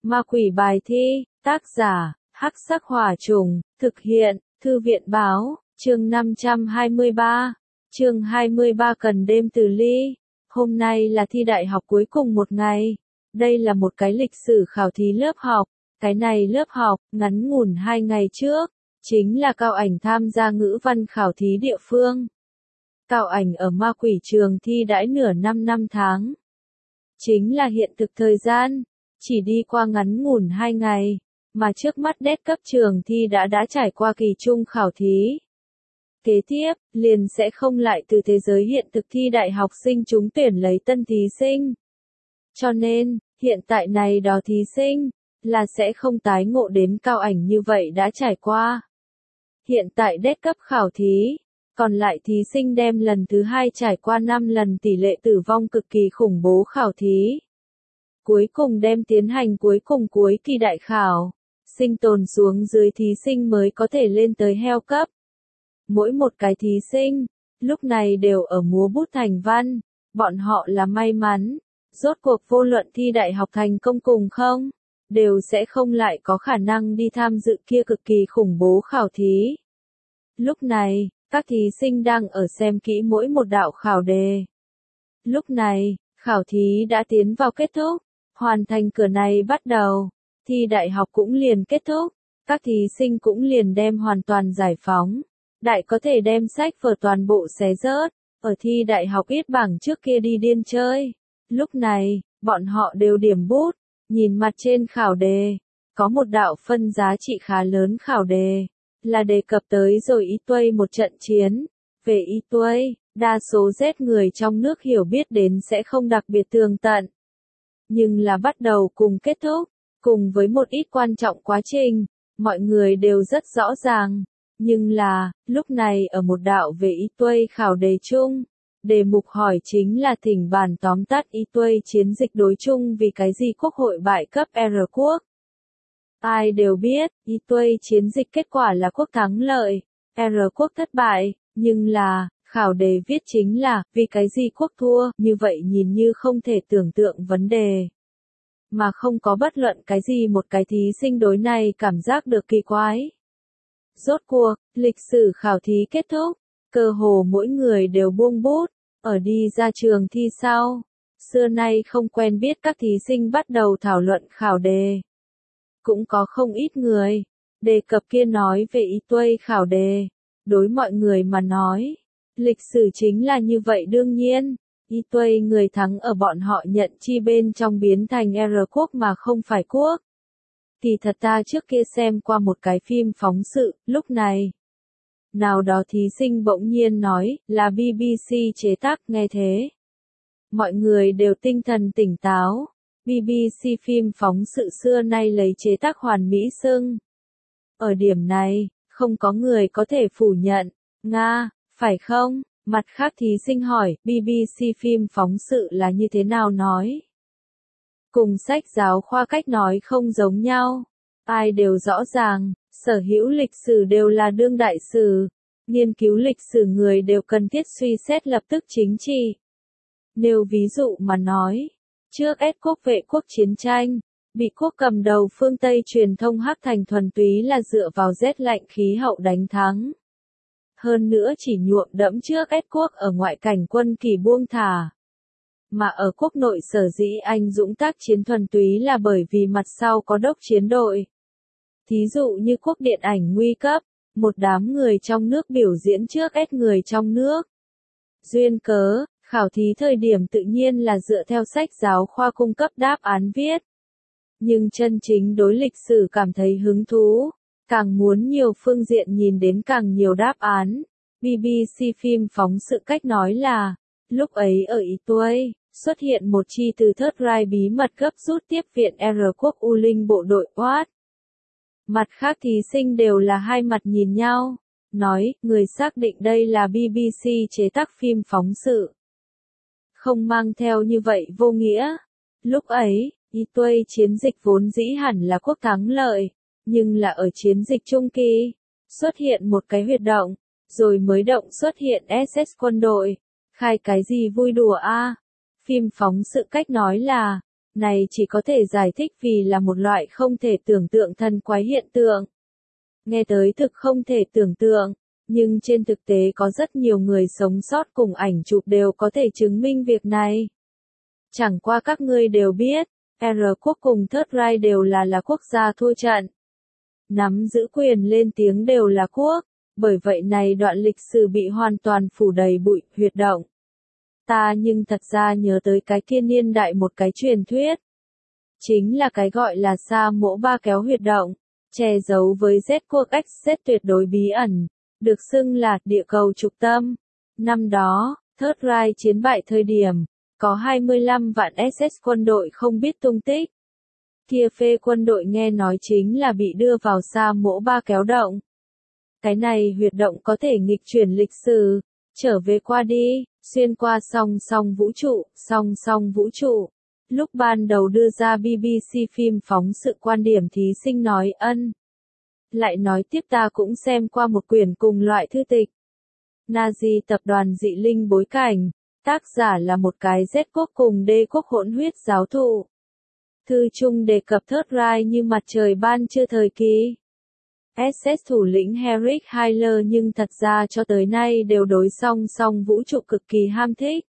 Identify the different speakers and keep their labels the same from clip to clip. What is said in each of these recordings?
Speaker 1: Ma quỷ bài thi, tác giả, Hắc Sắc Hỏa Trùng, thực hiện, Thư viện báo, chương 523, chương 23 cần đêm từ ly. Hôm nay là thi đại học cuối cùng một ngày. Đây là một cái lịch sử khảo thí lớp học. Cái này lớp học, ngắn ngủn 2 ngày trước, chính là Cao Ảnh tham gia ngữ văn khảo thí địa phương. Cao Ảnh ở ma quỷ trường thi đãi nửa năm tháng. Chính là hiện thực thời gian, chỉ đi qua ngắn ngủn 2 ngày, mà trước mắt đét cấp trường thi đã trải qua kỳ trung khảo thí. Kế tiếp, liền sẽ không lại từ thế giới hiện thực thi đại học sinh trúng tuyển lấy tân thí sinh. Cho nên, hiện tại này đó thí sinh, là sẽ không tái ngộ đến Cao Ảnh như vậy đã trải qua. Hiện tại đét cấp khảo thí, còn lại thí sinh đem lần thứ 2 trải qua 5 lần tỷ lệ tử vong cực kỳ khủng bố khảo thí. Cuối cùng đem tiến hành cuối kỳ đại khảo, sinh tồn xuống dưới thí sinh mới có thể lên tới heo cấp. Mỗi một cái thí sinh, lúc này đều ở múa bút thành văn, bọn họ là may mắn, rốt cuộc vô luận thi đại học thành công cùng không, đều sẽ không lại có khả năng đi tham dự kia cực kỳ khủng bố khảo thí. Lúc này, các thí sinh đang ở xem kỹ mỗi một đạo khảo đề. Lúc này, khảo thí đã tiến vào kết thúc, hoàn thành cửa này bắt đầu, thi đại học cũng liền kết thúc, các thí sinh cũng liền đem hoàn toàn giải phóng, đại có thể đem sách vở toàn bộ xé rớt, ở thi đại học ít bảng trước kia đi điên chơi. Lúc này, bọn họ đều điểm bút, nhìn mặt trên khảo đề, có một đạo phân giá trị khá lớn khảo đề, là đề cập tới rồi Y Tuây một trận chiến. Về Y Tuây, đa số Z người trong nước hiểu biết đến sẽ không đặc biệt tường tận. Nhưng là bắt đầu cùng kết thúc, cùng với một ít quan trọng quá trình, mọi người đều rất rõ ràng. Nhưng là, lúc này ở một đạo về Y Tuây khảo đề chung, đề mục hỏi chính là thỉnh bàn tóm tắt Y Tuây chiến dịch đối chung vì cái gì quốc hội bại cấp R quốc. Ai đều biết, Y Tuây chiến dịch kết quả là quốc thắng lợi, R quốc thất bại, nhưng là, khảo đề viết chính là, vì cái gì quốc thua, như vậy nhìn như không thể tưởng tượng vấn đề. Mà không có bất luận cái gì một cái thí sinh đối này cảm giác được kỳ quái. Rốt cuộc, lịch sử khảo thí kết thúc, cơ hồ mỗi người đều buông bút, ở đi ra trường thi sau. Xưa nay không quen biết các thí sinh bắt đầu thảo luận khảo đề. Cũng có không ít người, đề cập kia nói về Y Tuây khảo đề. Đối mọi người mà nói, lịch sử chính là như vậy đương nhiên, Y Tuây người thắng ở bọn họ nhận chi bên trong biến thành R quốc mà không phải quốc. Thì thật ta trước kia xem qua một cái phim phóng sự, lúc này. Nào đó thí sinh bỗng nhiên nói, là BBC chế tác, nghe thế. Mọi người đều tinh thần tỉnh táo. BBC phim phóng sự xưa nay lấy chế tác hoàn mỹ xưng. Ở điểm này, không có người có thể phủ nhận. Nga, phải không? Mặt khác thí sinh hỏi, BBC phim phóng sự là như thế nào nói? Cùng sách giáo khoa cách nói không giống nhau. Ai đều rõ ràng, sở hữu lịch sử đều là đương đại sử. Nghiên cứu lịch sử người đều cần thiết suy xét lập tức chính trị. Nêu ví dụ mà nói, trước S quốc vệ quốc chiến tranh, bị quốc cầm đầu phương Tây truyền thông hắc thành thuần túy là dựa vào rét lạnh khí hậu đánh thắng. Hơn nữa chỉ nhuộm đẫm trước S quốc ở ngoại cảnh quân kỳ buông thả. Mà ở quốc nội sở dĩ anh dũng tác chiến thuần túy là bởi vì mặt sau có đốc chiến đội. Thí dụ như quốc điện ảnh nguy cấp, một đám người trong nước biểu diễn trước S người trong nước. Duyên cớ, khảo thí thời điểm tự nhiên là dựa theo sách giáo khoa cung cấp đáp án viết. Nhưng chân chính đối lịch sử cảm thấy hứng thú, càng muốn nhiều phương diện nhìn đến càng nhiều đáp án. BBC phim phóng sự cách nói là, lúc ấy ở Y Tuây, xuất hiện một chi từ Third Reich bí mật gấp rút tiếp viện R quốc U Linh bộ đội Watt. Mặt khác thí sinh đều là hai mặt nhìn nhau, nói, người xác định đây là BBC chế tác phim phóng sự. Không mang theo như vậy vô nghĩa. Lúc ấy, Y Tuây chiến dịch vốn dĩ hẳn là quốc thắng lợi, nhưng là ở chiến dịch trung kỳ, xuất hiện một cái huyệt động, rồi mới động xuất hiện SS quân đội. Khai cái gì vui đùa a? Phim phóng sự cách nói là, Này chỉ có thể giải thích vì là một loại không thể tưởng tượng thần quái hiện tượng. Nghe tới thực không thể tưởng tượng, nhưng trên thực tế có rất nhiều người sống sót cùng ảnh chụp đều có thể chứng minh việc này. Chẳng qua các ngươi đều biết, R quốc cùng Third Reich đều là quốc gia thua trận. Nắm giữ quyền lên tiếng đều là quốc, bởi vậy này đoạn lịch sử bị hoàn toàn phủ đầy bụi, huyệt động. Ta nhưng thật ra nhớ tới cái kia niên đại một cái truyền thuyết. Chính là cái gọi là Sa Mỗ Ba Kéo huyệt động, che giấu với Z quốc XZ tuyệt đối bí ẩn, được xưng là địa cầu trục tâm. Năm đó, Third Reich chiến bại thời điểm, có 25 vạn SS quân đội không biết tung tích. Kia phê quân đội nghe nói chính là bị đưa vào Sa Mỗ Ba Kéo động. Cái này huyệt động có thể nghịch chuyển lịch sử, trở về qua đi, xuyên qua song song vũ trụ. Lúc ban đầu đưa ra BBC phim phóng sự quan điểm thí sinh nói lại nói tiếp ta cũng xem qua một quyển cùng loại thư tịch. Nazi tập đoàn dị linh bối cảnh, tác giả là một cái Z quốc cùng D quốc hỗn huyết giáo thụ. Thư chung đề cập Third Reich như mặt trời ban trưa thời kỳ. SS thủ lĩnh Heinrich Himmler nhưng thật ra cho tới nay đều đối song vũ trụ cực kỳ ham thích.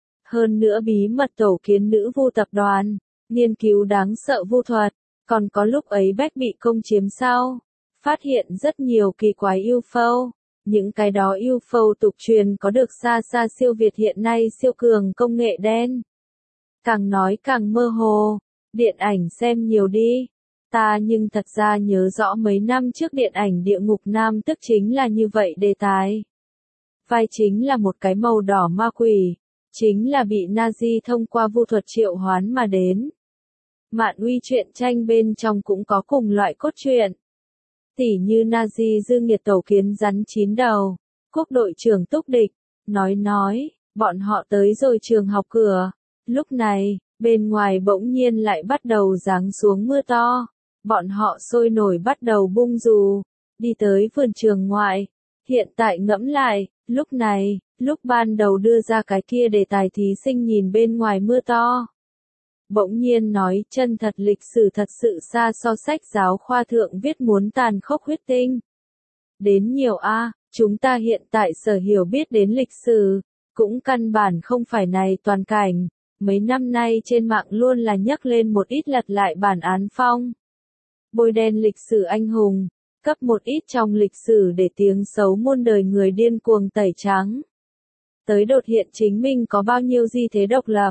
Speaker 1: Hơn nữa bí mật tổ kiến nữ vu tập đoàn, nghiên cứu đáng sợ vu thuật, còn có lúc ấy Beck bị công chiếm sau, phát hiện rất nhiều kỳ quái UFO. Những cái đó UFO tục truyền có được xa siêu việt hiện nay siêu cường công nghệ đen. Càng nói càng mơ hồ, điện ảnh xem nhiều đi. Ta nhưng thật ra nhớ rõ mấy năm trước điện ảnh Địa ngục Nam tức chính là như vậy đề tài. Vai chính là một cái màu đỏ ma quỷ, chính là bị Nazi thông qua vu thuật triệu hoán mà đến. Mạn uy truyện tranh bên trong cũng có cùng loại cốt truyện. Tỉ như Nazi dương nghiệt tổ kiến rắn 9 đầu, quốc đội trưởng túc địch, nói, bọn họ tới rồi trường học cửa. Lúc này, bên ngoài bỗng nhiên lại bắt đầu giáng xuống mưa to. Bọn họ sôi nổi bắt đầu bung dù, đi tới vườn trường ngoại. Hiện tại ngẫm lại, lúc này, lúc ban đầu đưa ra cái kia đề tài thí sinh nhìn bên ngoài mưa to. Bỗng nhiên nói chân thật lịch sử thật sự xa so sách giáo khoa thượng viết muốn tàn khốc huyết tinh. Đến nhiều chúng ta hiện tại sở hiểu biết đến lịch sử, cũng căn bản không phải này toàn cảnh. Mấy năm nay trên mạng luôn là nhắc lên một ít lật lại bản án phong. Bôi đen lịch sử anh hùng, cấp một ít trong lịch sử để tiếng xấu muôn đời người điên cuồng tẩy trắng. Tới đột hiện chính mình có bao nhiêu di thế độc lập.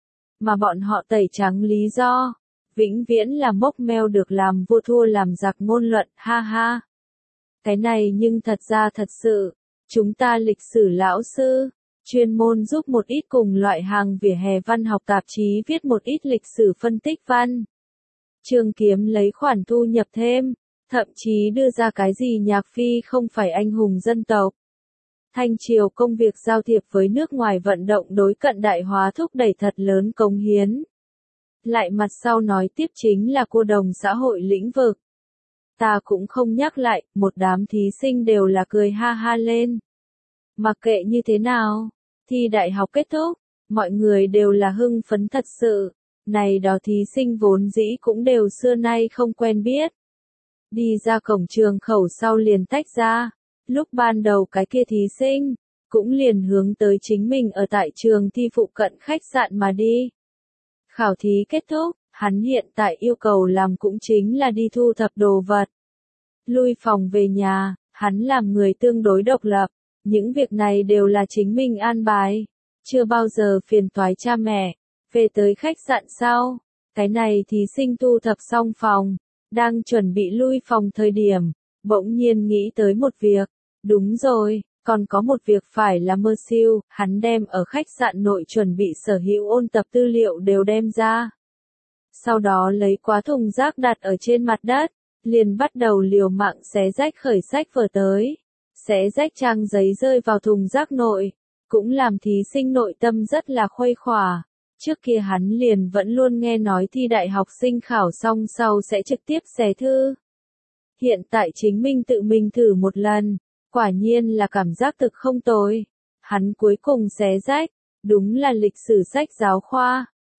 Speaker 1: Mà bọn họ tẩy trắng lý do, vĩnh viễn là mốc meo được làm vua thua làm giặc ngôn luận, ha ha. Cái này nhưng thật ra thật sự, chúng ta lịch sử lão sư, chuyên môn giúp một ít cùng loại hàng vỉa hè văn học tạp chí viết một ít lịch sử phân tích văn. Trường kiếm lấy khoản thu nhập thêm, thậm chí đưa ra cái gì Nhạc Phi không phải anh hùng dân tộc. Thanh triều công việc giao thiệp với nước ngoài vận động đối cận đại hóa thúc đẩy thật lớn cống hiến. Lại mặt sau nói tiếp chính là cô đồng xã hội lĩnh vực. Ta cũng không nhắc lại, một đám thí sinh đều là cười ha ha lên. Mặc kệ như thế nào, thi đại học kết thúc, mọi người đều là hưng phấn thật sự. Này đó thí sinh vốn dĩ cũng đều xưa nay không quen biết. Đi ra cổng trường khẩu sau liền tách ra. Lúc ban đầu cái kia thí sinh, cũng liền hướng tới chính mình ở tại trường thi phụ cận khách sạn mà đi. Khảo thí kết thúc, hắn hiện tại yêu cầu làm cũng chính là đi thu thập đồ vật. Lui phòng về nhà, hắn làm người tương đối độc lập, những việc này đều là chính mình an bài, chưa bao giờ phiền toái cha mẹ. Về tới khách sạn sau, cái này thí sinh thu thập xong phòng, đang chuẩn bị lui phòng thời điểm, bỗng nhiên nghĩ tới một việc. Đúng rồi, còn có một việc phải là mơ siêu, hắn đem ở khách sạn nội chuẩn bị sở hữu ôn tập tư liệu đều đem ra. Sau đó lấy quá thùng rác đặt ở trên mặt đất, liền bắt đầu liều mạng xé rách khởi sách vở tới. Xé rách trang giấy rơi vào thùng rác nội, cũng làm thí sinh nội tâm rất là khuây khỏa. Trước kia hắn liền vẫn luôn nghe nói thi đại học sinh khảo xong sau sẽ trực tiếp xé thư. Hiện tại chính mình tự mình thử một lần, quả nhiên là cảm giác thực không tồi. Hắn cuối cùng xé rách, đúng là lịch sử sách giáo khoa.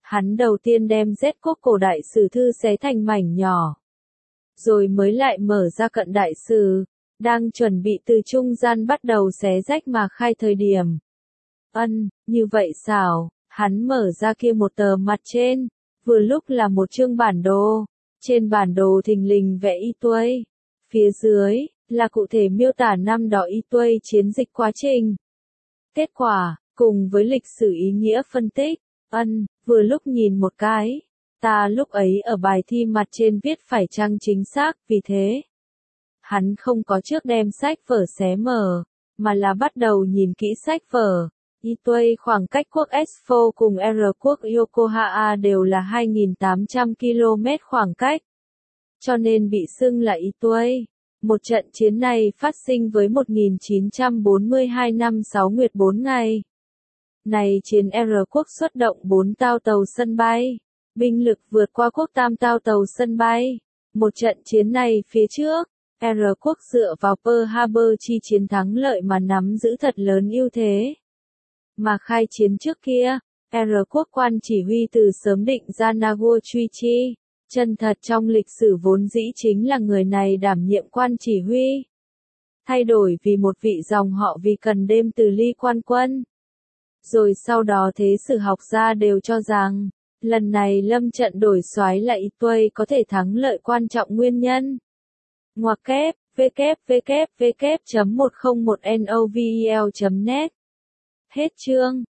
Speaker 1: Hắn đầu tiên đem Z quốc cổ đại sử thư xé thành mảnh nhỏ. Rồi mới lại mở ra cận đại sử, đang chuẩn bị từ trung gian bắt đầu xé rách mà khai thời điểm. Như vậy xảo, hắn mở ra kia một tờ mặt trên, vừa lúc là một chương bản đồ. Trên bản đồ thình lình vẽ Y Tuây. Phía dưới, là cụ thể miêu tả năm đó Y Tuây chiến dịch quá trình. Kết quả, cùng với lịch sử ý nghĩa phân tích. Vừa lúc nhìn một cái. Ta lúc ấy ở bài thi mặt trên viết phải chăng chính xác, vì thế. Hắn không có trước đem sách vở xé mở, mà là bắt đầu nhìn kỹ sách vở. Y Tuây khoảng cách quốc S4 cùng R quốc Yokohama đều là 2.800 km khoảng cách. Cho nên bị xưng là Y Tuây. Một trận chiến này phát sinh với 1942 năm 6 nguyệt 4 ngày. Này chiến R quốc xuất động 4 tàu tàu sân bay. Binh lực vượt qua quốc tam tàu tàu sân bay. Một trận chiến này phía trước, R quốc dựa vào Pearl Harbor chi chiến thắng lợi mà nắm giữ thật lớn ưu thế. Mà khai chiến trước kia, R quốc quan chỉ huy từ sớm định ra Naguo Chuichi. Chân thật trong lịch sử vốn dĩ chính là người này đảm nhiệm quan chỉ huy. Thay đổi vì một vị dòng họ vì cần đêm từ ly quan quân. Rồi sau đó thế sử học gia đều cho rằng, lần này lâm trận đổi soái là Y Tuây có thể thắng lợi quan trọng nguyên nhân. Ngoặc kép, www.101novel.net. Hết chương.